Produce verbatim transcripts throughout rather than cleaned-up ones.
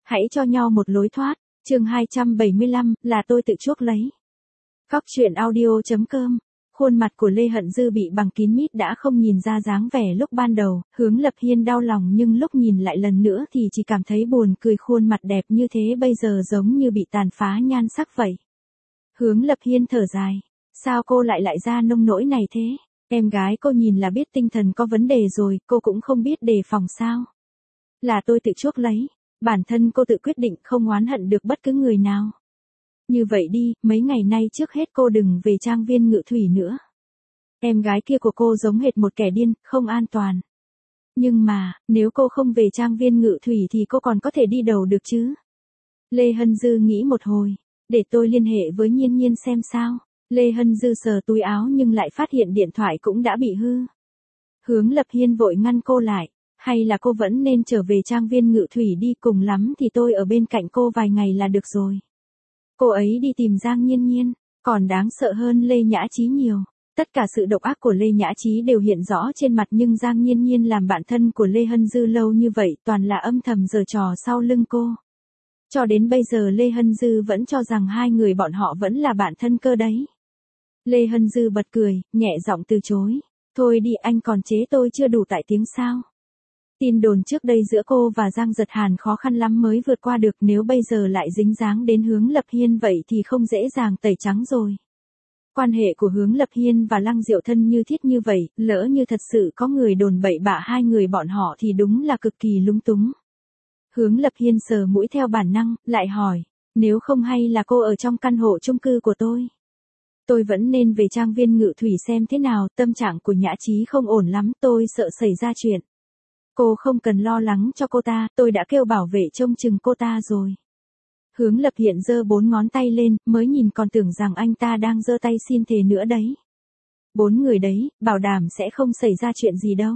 Hãy cho nhau một lối thoát. Chương hai trăm bảy mươi lăm, là tôi tự chuốc lấy. Góc truyện audio chấm com. Khuôn mặt của Lê Hận Dư bị bằng kín mít đã không nhìn ra dáng vẻ lúc ban đầu, Hướng Lập Hiên đau lòng nhưng lúc nhìn lại lần nữa thì chỉ cảm thấy buồn cười, khuôn mặt đẹp như thế bây giờ giống như bị tàn phá nhan sắc vậy. Hướng Lập Hiên thở dài, sao cô lại lại ra nông nỗi này thế? Em gái cô nhìn là biết tinh thần có vấn đề rồi, cô cũng không biết đề phòng sao? Là tôi tự chuốc lấy, bản thân cô tự quyết định, không oán hận được bất cứ người nào. Như vậy đi, mấy ngày nay trước hết cô đừng về trang viên Ngự Thủy nữa. Em gái kia của cô giống hệt một kẻ điên, không an toàn. Nhưng mà, nếu cô không về trang viên Ngự Thủy thì cô còn có thể đi đâu được chứ? Lê Hân Dư nghĩ một hồi, để tôi liên hệ với Nhiên Nhiên xem sao. Lê Hân Dư sờ túi áo nhưng lại phát hiện điện thoại cũng đã bị hư. Hướng Lập Hiên vội ngăn cô lại, hay là cô vẫn nên trở về trang viên Ngự Thủy đi, cùng lắm thì tôi ở bên cạnh cô vài ngày là được rồi. Cô ấy đi tìm Giang Nhiên Nhiên, còn đáng sợ hơn Lê Nhã Chí nhiều. Tất cả sự độc ác của Lê Nhã Chí đều hiện rõ trên mặt, nhưng Giang Nhiên Nhiên làm bạn thân của Lê Hân Dư lâu như vậy toàn là âm thầm giở trò sau lưng cô. Cho đến bây giờ Lê Hân Dư vẫn cho rằng hai người bọn họ vẫn là bạn thân cơ đấy. Lê Hân Dư bật cười, nhẹ giọng từ chối. Thôi đi, anh còn chế tôi chưa đủ tại tiếng sao? Tin đồn trước đây giữa cô và Giang Giật Hàn khó khăn lắm mới vượt qua được, nếu bây giờ lại dính dáng đến Hướng Lập Hiên vậy thì không dễ dàng tẩy trắng rồi. Quan hệ của Hướng Lập Hiên và Lăng Diệu thân như thiết như vậy, lỡ như thật sự có người đồn bậy bạ hai người bọn họ thì đúng là cực kỳ lúng túng. Hướng Lập Hiên sờ mũi theo bản năng, lại hỏi, nếu không hay là cô ở trong căn hộ chung cư của tôi? Tôi vẫn nên về trang viên Ngự Thủy xem thế nào, tâm trạng của Nhã Chí không ổn lắm, tôi sợ xảy ra chuyện. Cô không cần lo lắng cho cô ta, tôi đã kêu bảo vệ trông chừng cô ta rồi. Hướng Lập Hiên giơ bốn ngón tay lên, mới nhìn còn tưởng rằng anh ta đang giơ tay xin thề nữa đấy. Bốn người đấy, bảo đảm sẽ không xảy ra chuyện gì đâu.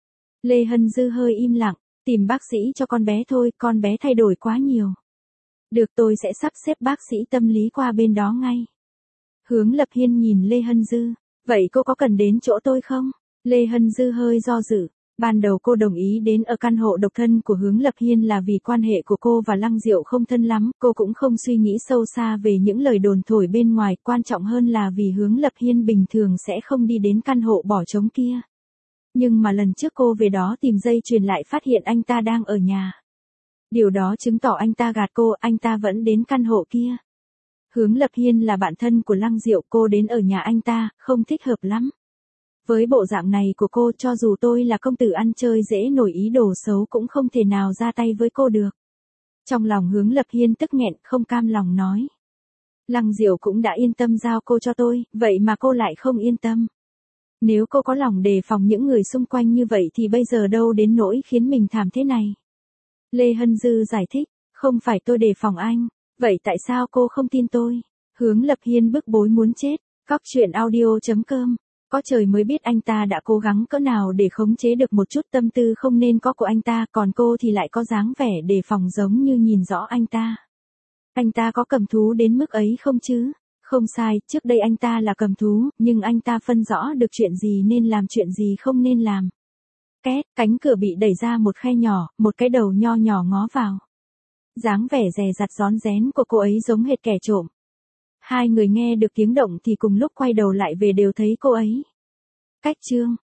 Lê Hân Dư hơi im lặng, tìm bác sĩ cho con bé thôi, con bé thay đổi quá nhiều. Được, tôi sẽ sắp xếp bác sĩ tâm lý qua bên đó ngay. Hướng Lập Hiên nhìn Lê Hân Dư, vậy cô có cần đến chỗ tôi không? Lê Hân Dư hơi do dự. Ban đầu cô đồng ý đến ở căn hộ độc thân của Hướng Lập Hiên là vì quan hệ của cô và Lăng Diệu không thân lắm, cô cũng không suy nghĩ sâu xa về những lời đồn thổi bên ngoài, quan trọng hơn là vì Hướng Lập Hiên bình thường sẽ không đi đến căn hộ bỏ trống kia. Nhưng mà lần trước cô về đó tìm dây chuyền lại phát hiện anh ta đang ở nhà. Điều đó chứng tỏ anh ta gạt cô, anh ta vẫn đến căn hộ kia. Hướng Lập Hiên là bạn thân của Lăng Diệu, cô đến ở nhà anh ta, không thích hợp lắm. Với bộ dạng này của cô, cho dù tôi là công tử ăn chơi dễ nổi ý đồ xấu cũng không thể nào ra tay với cô được. Trong lòng Hướng Lập Hiên tức nghẹn, không cam lòng nói. Lăng Diệu cũng đã yên tâm giao cô cho tôi, vậy mà cô lại không yên tâm. Nếu cô có lòng đề phòng những người xung quanh như vậy thì bây giờ đâu đến nỗi khiến mình thảm thế này. Lê Hân Dư giải thích, không phải tôi đề phòng anh, vậy tại sao cô không tin tôi? Hướng Lập Hiên bức bối muốn chết. Góc truyện audio chấm com. Có trời mới biết anh ta đã cố gắng cỡ nào để khống chế được một chút tâm tư không nên có của anh ta, còn cô thì lại có dáng vẻ đề phòng giống như nhìn rõ anh ta. Anh ta có cầm thú đến mức ấy không chứ? Không sai, trước đây anh ta là cầm thú, nhưng anh ta phân rõ được chuyện gì nên làm, chuyện gì không nên làm. Két, cánh cửa bị đẩy ra một khe nhỏ, một cái đầu nho nhỏ ngó vào. Dáng vẻ dè dặt rón rén của cô ấy giống hệt kẻ trộm. Hai người nghe được tiếng động thì cùng lúc quay đầu lại về đều thấy cô ấy. Cách chương